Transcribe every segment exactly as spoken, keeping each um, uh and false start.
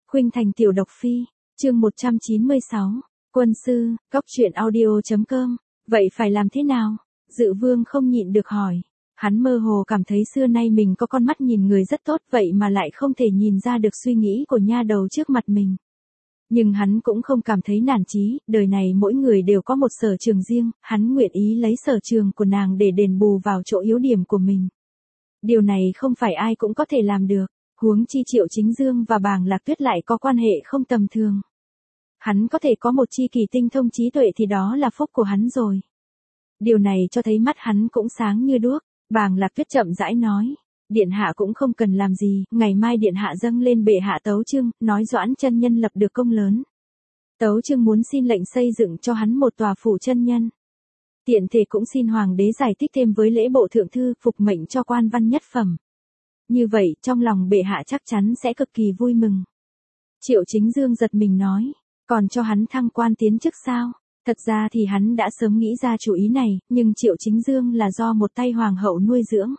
Khuynh Thành tiểu độc phi, chương một trăm chín mươi sáu, quân sư, góc truyện audio.com, vậy phải làm thế nào? Dự Vương không nhịn được hỏi. Hắn mơ hồ cảm thấy xưa nay mình có con mắt nhìn người rất tốt vậy mà lại không thể nhìn ra được suy nghĩ của nha đầu trước mặt mình. Nhưng hắn cũng không cảm thấy nản chí, đời này mỗi người đều có một sở trường riêng, hắn nguyện ý lấy sở trường của nàng để đền bù vào chỗ yếu điểm của mình. Điều này không phải ai cũng có thể làm được, huống chi Triệu Chính Dương và Bàng Lạc Tuyết lại có quan hệ không tầm thường. Hắn có thể có một chi kỷ tinh thông trí tuệ thì đó là phúc của hắn rồi. Điều này cho thấy mắt hắn cũng sáng như đuốc. Bàng Lạc Tuyết chậm rãi nói, điện hạ cũng không cần làm gì, ngày mai điện hạ dâng lên bệ hạ tấu chương, nói Doãn chân nhân lập được công lớn. Tấu chương muốn xin lệnh xây dựng cho hắn một tòa phủ chân nhân. Tiện thể cũng xin hoàng đế giải thích thêm với lễ bộ thượng thư, phục mệnh cho quan văn nhất phẩm. Như vậy, trong lòng bệ hạ chắc chắn sẽ cực kỳ vui mừng. Triệu Chính Dương giật mình nói, còn cho hắn thăng quan tiến chức sao? Thật ra thì hắn đã sớm nghĩ ra chủ ý này, nhưng Triệu Chính Dương là do một tay hoàng hậu nuôi dưỡng.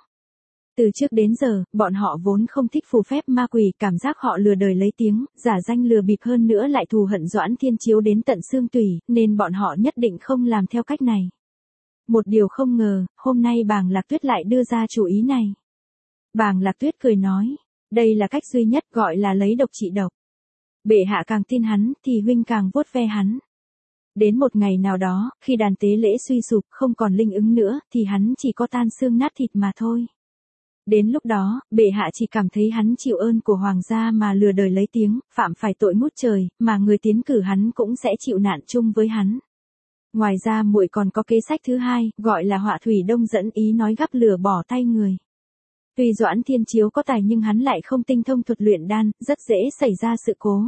Từ trước đến giờ, bọn họ vốn không thích phù phép ma quỷ, cảm giác họ lừa đời lấy tiếng, giả danh lừa bịp hơn nữa lại thù hận Doãn Thiên Chiếu đến tận xương tủy, nên bọn họ nhất định không làm theo cách này. Một điều không ngờ, hôm nay Bàng Lạc Tuyết lại đưa ra chủ ý này. Bàng Lạc Tuyết cười nói, đây là cách duy nhất gọi là lấy độc trị độc. Bệ hạ càng tin hắn, thì huynh càng vuốt ve hắn. Đến một ngày nào đó, khi đàn tế lễ suy sụp không còn linh ứng nữa, thì hắn chỉ có tan xương nát thịt mà thôi. Đến lúc đó, bệ hạ chỉ cảm thấy hắn chịu ơn của hoàng gia mà lừa đời lấy tiếng, phạm phải tội ngút trời, mà người tiến cử hắn cũng sẽ chịu nạn chung với hắn. Ngoài ra muội còn có kế sách thứ hai, gọi là họa thủy đông dẫn ý nói gắp lửa bỏ tay người. Tuy Doãn Thiên Chiếu có tài nhưng hắn lại không tinh thông thuật luyện đan, rất dễ xảy ra sự cố.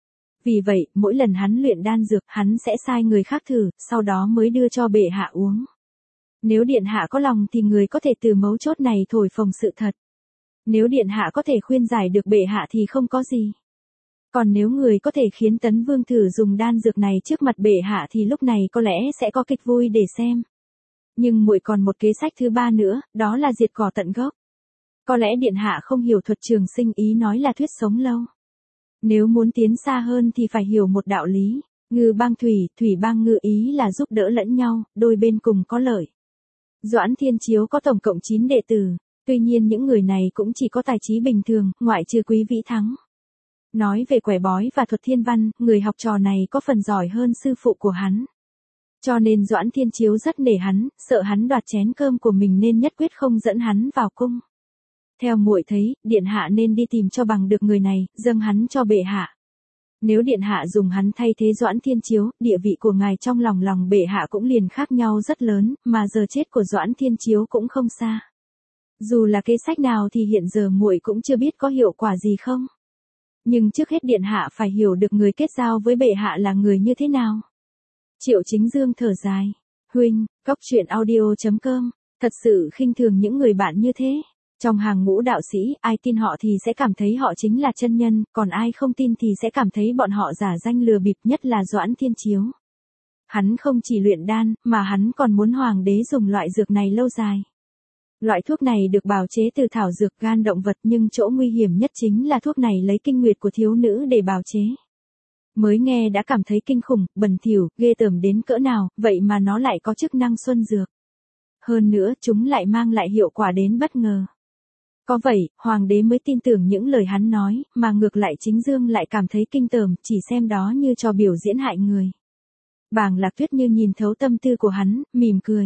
Vì vậy, mỗi lần hắn luyện đan dược, hắn sẽ sai người khác thử, sau đó mới đưa cho bệ hạ uống. Nếu điện hạ có lòng thì người có thể từ mấu chốt này thổi phồng sự thật. Nếu điện hạ có thể khuyên giải được bệ hạ thì không có gì. Còn nếu người có thể khiến Tấn Vương thử dùng đan dược này trước mặt bệ hạ thì lúc này có lẽ sẽ có kịch vui để xem. Nhưng muội còn một kế sách thứ ba nữa, đó là diệt cỏ tận gốc. Có lẽ điện hạ không hiểu thuật trường sinh ý nói là thuyết sống lâu. Nếu muốn tiến xa hơn thì phải hiểu một đạo lý, ngư bang thủy, thủy bang ngư ý là giúp đỡ lẫn nhau, đôi bên cùng có lợi. Doãn Thiên Chiếu có tổng cộng chín đệ tử, tuy nhiên những người này cũng chỉ có tài trí bình thường, ngoại trừ Quý Vĩ Thắng. Nói về quẻ bói và thuật thiên văn, người học trò này có phần giỏi hơn sư phụ của hắn. Cho nên Doãn Thiên Chiếu rất nể hắn, sợ hắn đoạt chén cơm của mình nên nhất quyết không dẫn hắn vào cung. Theo muội thấy, điện hạ nên đi tìm cho bằng được người này, dâng hắn cho bệ hạ. Nếu điện hạ dùng hắn thay thế Doãn Thiên Chiếu, địa vị của ngài trong lòng lòng bệ hạ cũng liền khác nhau rất lớn, mà giờ chết của Doãn Thiên Chiếu cũng không xa. Dù là kế sách nào thì hiện giờ muội cũng chưa biết có hiệu quả gì không. Nhưng trước hết điện hạ phải hiểu được người kết giao với bệ hạ là người như thế nào. Triệu Chính Dương thở dài, huynh, góc truyện audio.com, thật sự khinh thường những người bạn như thế. Trong hàng ngũ đạo sĩ, ai tin họ thì sẽ cảm thấy họ chính là chân nhân, còn ai không tin thì sẽ cảm thấy bọn họ giả danh lừa bịp, nhất là Doãn Thiên Chiếu. Hắn không chỉ luyện đan, mà hắn còn muốn hoàng đế dùng loại dược này lâu dài. Loại thuốc này được bào chế từ thảo dược gan động vật, nhưng chỗ nguy hiểm nhất chính là thuốc này lấy kinh nguyệt của thiếu nữ để bào chế. Mới nghe đã cảm thấy kinh khủng, bẩn thỉu, ghê tởm đến cỡ nào, vậy mà nó lại có chức năng xuân dược. Hơn nữa, chúng lại mang lại hiệu quả đến bất ngờ. Có vậy, hoàng đế mới tin tưởng những lời hắn nói, mà ngược lại Chính Dương lại cảm thấy kinh tởm, chỉ xem đó như trò biểu diễn hại người. Bàng Lạc Tuyết như nhìn thấu tâm tư của hắn, mỉm cười.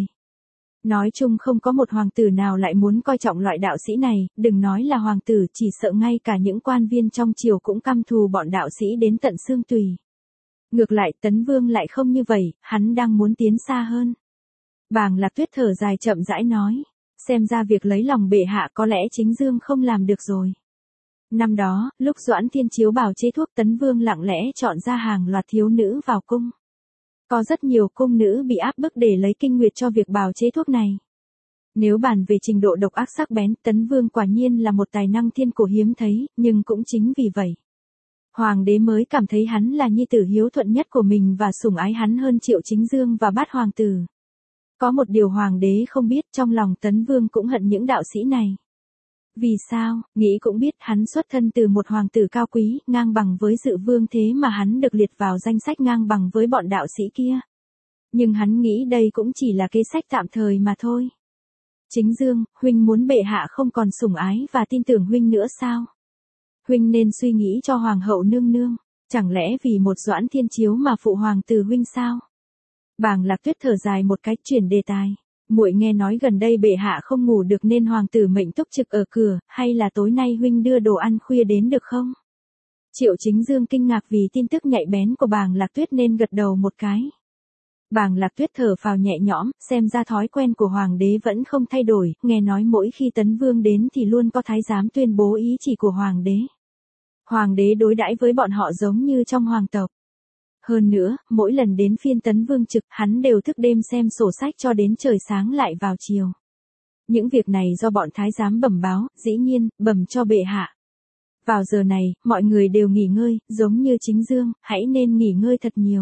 Nói chung không có một hoàng tử nào lại muốn coi trọng loại đạo sĩ này, đừng nói là hoàng tử, chỉ sợ ngay cả những quan viên trong triều cũng căm thù bọn đạo sĩ đến tận xương tùy. Ngược lại Tấn Vương lại không như vậy, hắn đang muốn tiến xa hơn. Bàng Lạc Tuyết thở dài chậm rãi nói. Xem ra việc lấy lòng bệ hạ có lẽ Chính Dương không làm được rồi. Năm đó, lúc Doãn Thiên Chiếu bào chế thuốc, Tấn Vương lặng lẽ chọn ra hàng loạt thiếu nữ vào cung. Có rất nhiều cung nữ bị áp bức để lấy kinh nguyệt cho việc bào chế thuốc này. Nếu bàn về trình độ độc ác sắc bén, Tấn Vương quả nhiên là một tài năng thiên cổ hiếm thấy, nhưng cũng chính vì vậy, hoàng đế mới cảm thấy hắn là nhi tử hiếu thuận nhất của mình và sủng ái hắn hơn Triệu Chính Dương và Bát hoàng tử. Có một điều hoàng đế không biết, trong lòng Tấn Vương cũng hận những đạo sĩ này. Vì sao, nghĩ cũng biết hắn xuất thân từ một hoàng tử cao quý, ngang bằng với Dự Vương thế mà hắn được liệt vào danh sách ngang bằng với bọn đạo sĩ kia. Nhưng hắn nghĩ đây cũng chỉ là kế sách tạm thời mà thôi. Chính Dương, huynh muốn bệ hạ không còn sủng ái và tin tưởng huynh nữa sao? Huynh nên suy nghĩ cho hoàng hậu nương nương, chẳng lẽ vì một Doãn Thiên Chiếu mà phụ hoàng từ huynh sao? Bàng Lạc Tuyết thở dài một cái, chuyển đề tài. Muội nghe nói gần đây bệ hạ không ngủ được nên hoàng tử mệnh túc trực ở cửa, hay là tối nay huynh đưa đồ ăn khuya đến được không? Triệu Chính Dương kinh ngạc vì tin tức nhạy bén của Bàng Lạc Tuyết nên gật đầu một cái. Bàng Lạc Tuyết thở phào nhẹ nhõm, xem ra thói quen của hoàng đế vẫn không thay đổi, nghe nói mỗi khi Tấn Vương đến thì luôn có thái giám tuyên bố ý chỉ của hoàng đế. Hoàng đế đối đãi với bọn họ giống như trong hoàng tộc. Hơn nữa, mỗi lần đến phiên Tấn Vương trực, hắn đều thức đêm xem sổ sách cho đến trời sáng lại vào chiều. Những việc này do bọn thái giám bẩm báo, dĩ nhiên, bẩm cho bệ hạ. Vào giờ này, mọi người đều nghỉ ngơi, giống như Chính Dương, hãy nên nghỉ ngơi thật nhiều.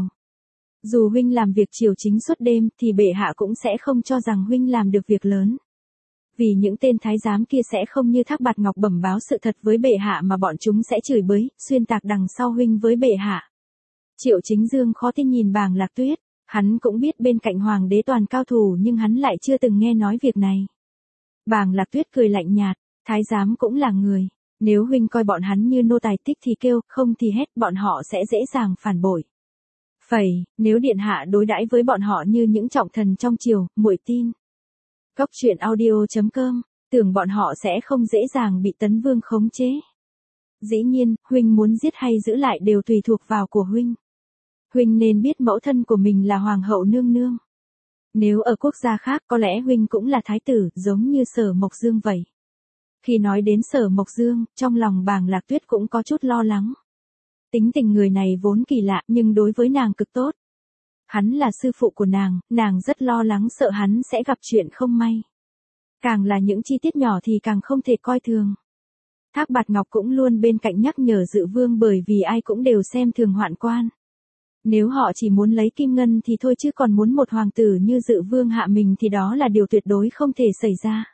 Dù huynh làm việc triều chính suốt đêm thì bệ hạ cũng sẽ không cho rằng huynh làm được việc lớn. Vì những tên thái giám kia sẽ không như Thác Bạt Ngọc bẩm báo sự thật với bệ hạ mà bọn chúng sẽ chửi bới, xuyên tạc đằng sau huynh với bệ hạ. Triệu Chính Dương khó tin nhìn Bàng Lạc Tuyết, hắn cũng biết bên cạnh hoàng đế toàn cao thủ nhưng hắn lại chưa từng nghe nói việc này. Bàng Lạc Tuyết cười lạnh nhạt, thái giám cũng là người, nếu huynh coi bọn hắn như nô tài thích thì kêu, không thì hét, bọn họ sẽ dễ dàng phản bội. Phẩy, nếu điện hạ đối đãi với bọn họ như những trọng thần trong triều, muội tin. Cốc truyện audio chấm com, tưởng bọn họ sẽ không dễ dàng bị Tấn Vương khống chế. Dĩ nhiên, huynh muốn giết hay giữ lại đều tùy thuộc vào của huynh. Huynh nên biết mẫu thân của mình là hoàng hậu nương nương. Nếu ở quốc gia khác có lẽ huynh cũng là thái tử, giống như Sở Mộc Dương vậy. Khi nói đến Sở Mộc Dương, trong lòng Bàng Lạc Tuyết cũng có chút lo lắng. Tính tình người này vốn kỳ lạ nhưng đối với nàng cực tốt. Hắn là sư phụ của nàng, nàng rất lo lắng sợ hắn sẽ gặp chuyện không may. Càng là những chi tiết nhỏ thì càng không thể coi thường. Thác Bạt Ngọc cũng luôn bên cạnh nhắc nhở Dự Vương bởi vì ai cũng đều xem thường Hoạn Quan. Nếu họ chỉ muốn lấy kim ngân thì thôi chứ còn muốn một hoàng tử như Dự Vương hạ mình thì đó là điều tuyệt đối không thể xảy ra.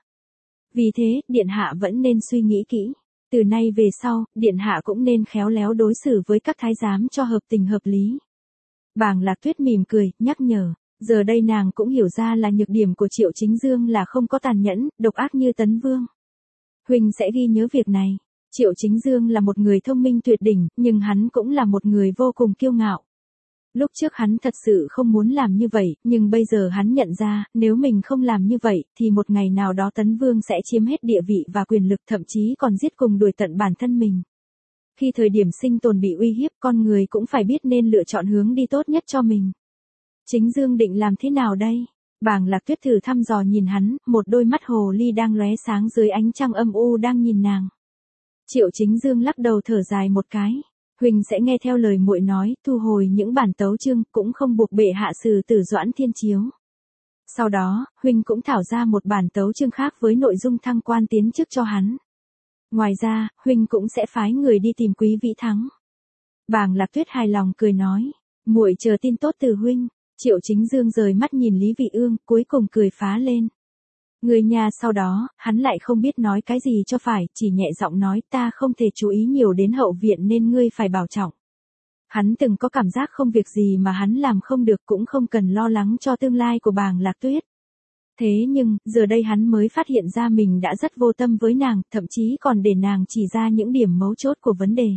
Vì thế, Điện Hạ vẫn nên suy nghĩ kỹ. Từ nay về sau, Điện Hạ cũng nên khéo léo đối xử với các thái giám cho hợp tình hợp lý. Bàng Lạc Tuyết mỉm cười, nhắc nhở. Giờ đây nàng cũng hiểu ra là nhược điểm của Triệu Chính Dương là không có tàn nhẫn, độc ác như Tấn Vương. Huynh sẽ ghi nhớ việc này. Triệu Chính Dương là một người thông minh tuyệt đỉnh, nhưng hắn cũng là một người vô cùng kiêu ngạo. Lúc trước hắn thật sự không muốn làm như vậy, nhưng bây giờ hắn nhận ra, nếu mình không làm như vậy, thì một ngày nào đó Tấn Vương sẽ chiếm hết địa vị và quyền lực, thậm chí còn giết cùng đuổi tận bản thân mình. Khi thời điểm sinh tồn bị uy hiếp, con người cũng phải biết nên lựa chọn hướng đi tốt nhất cho mình. Chính Dương định làm thế nào đây? Bàng Lạc Tuyết thử thăm dò nhìn hắn, một đôi mắt hồ ly đang lóe sáng dưới ánh trăng âm u đang nhìn nàng. Triệu Chính Dương lắc đầu thở dài một cái. Huynh sẽ nghe theo lời muội nói, thu hồi những bản tấu chương, cũng không buộc bệ hạ xử tử Doãn Thiên Chiếu. Sau đó, huynh cũng thảo ra một bản tấu chương khác với nội dung thăng quan tiến chức cho hắn. Ngoài ra, huynh cũng sẽ phái người đi tìm Quý Vĩ Thắng. Bàng Lạc Tuyết hài lòng cười nói, muội chờ tin tốt từ huynh. Triệu Chính Dương rời mắt nhìn Lý Vị Ương, cuối cùng cười phá lên. Người nhà sau đó, hắn lại không biết nói cái gì cho phải, chỉ nhẹ giọng nói ta không thể chú ý nhiều đến hậu viện nên ngươi phải bảo trọng. Hắn từng có cảm giác không việc gì mà hắn làm không được cũng không cần lo lắng cho tương lai của Bàng Lạc Tuyết. Thế nhưng, giờ đây hắn mới phát hiện ra mình đã rất vô tâm với nàng, thậm chí còn để nàng chỉ ra những điểm mấu chốt của vấn đề.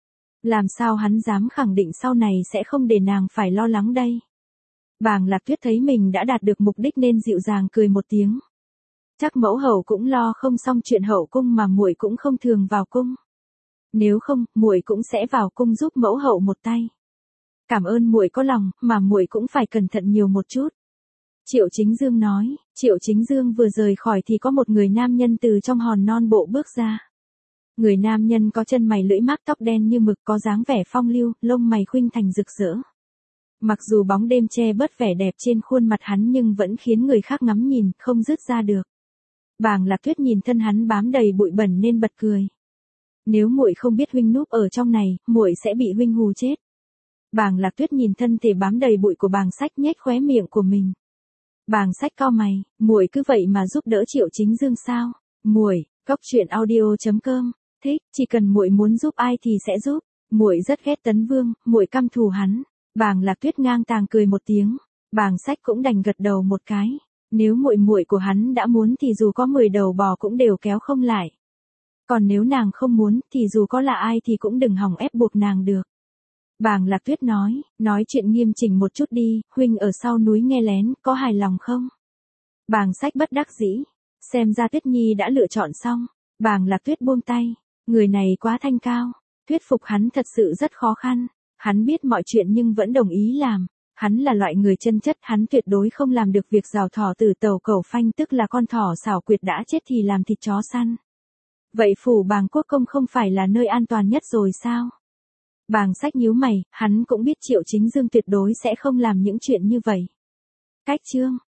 Làm sao hắn dám khẳng định sau này sẽ không để nàng phải lo lắng đây? Bàng Lạc Tuyết thấy mình đã đạt được mục đích nên dịu dàng cười một tiếng. Chắc mẫu hậu cũng lo không xong chuyện hậu cung mà muội cũng không thường vào cung. Nếu không, muội cũng sẽ vào cung giúp mẫu hậu một tay. Cảm ơn muội có lòng, mà muội cũng phải cẩn thận nhiều một chút. Triệu Chính Dương nói. Triệu Chính Dương vừa rời khỏi thì có một người nam nhân từ trong hòn non bộ bước ra. Người nam nhân có chân mày lưỡi mác, tóc đen như mực, có dáng vẻ phong lưu, lông mày khuynh thành rực rỡ. Mặc dù bóng đêm che bớt vẻ đẹp trên khuôn mặt hắn nhưng vẫn khiến người khác ngắm nhìn, không dứt ra được. Bàng Lạc Tuyết nhìn thân hắn bám đầy bụi bẩn nên bật cười. Nếu muội không biết huynh núp ở trong này, muội sẽ bị huynh hù chết. Bàng Lạc Tuyết nhìn thân thể bám đầy bụi của Bàng Sách nhếch khóe miệng của mình. Bàng Sách cau mày, muội cứ vậy mà giúp đỡ Triệu Chính Dương sao? Muội, Cóc truyện audio chấm com. Thích, chỉ cần muội muốn giúp ai thì sẽ giúp. Muội rất ghét Tấn Vương, muội căm thù hắn. Bàng Lạc Tuyết ngang tàng cười một tiếng, Bàng Sách cũng đành gật đầu một cái. Nếu muội muội của hắn đã muốn thì dù có mười đầu bò cũng đều kéo không lại. Còn nếu nàng không muốn thì dù có là ai thì cũng đừng hòng ép buộc nàng được. Bàng Lạc Tuyết nói, nói chuyện nghiêm chỉnh một chút đi, huynh ở sau núi nghe lén, có hài lòng không? Bàng Sách bất đắc dĩ, xem ra Tuyết Nhi đã lựa chọn xong. Bàng Lạc Tuyết buông tay, người này quá thanh cao, thuyết phục hắn thật sự rất khó khăn. Hắn biết mọi chuyện nhưng vẫn đồng ý làm. Hắn là loại người chân chất, hắn tuyệt đối không làm được việc rào thỏ từ tàu cẩu phanh, tức là con thỏ xảo quyệt đã chết thì làm thịt chó săn. Vậy phủ Bàng Quốc Công không phải là nơi an toàn nhất rồi sao? Bàng Sách nhíu mày, hắn cũng biết Triệu Chính Dương tuyệt đối sẽ không làm những chuyện như vậy. Cách chương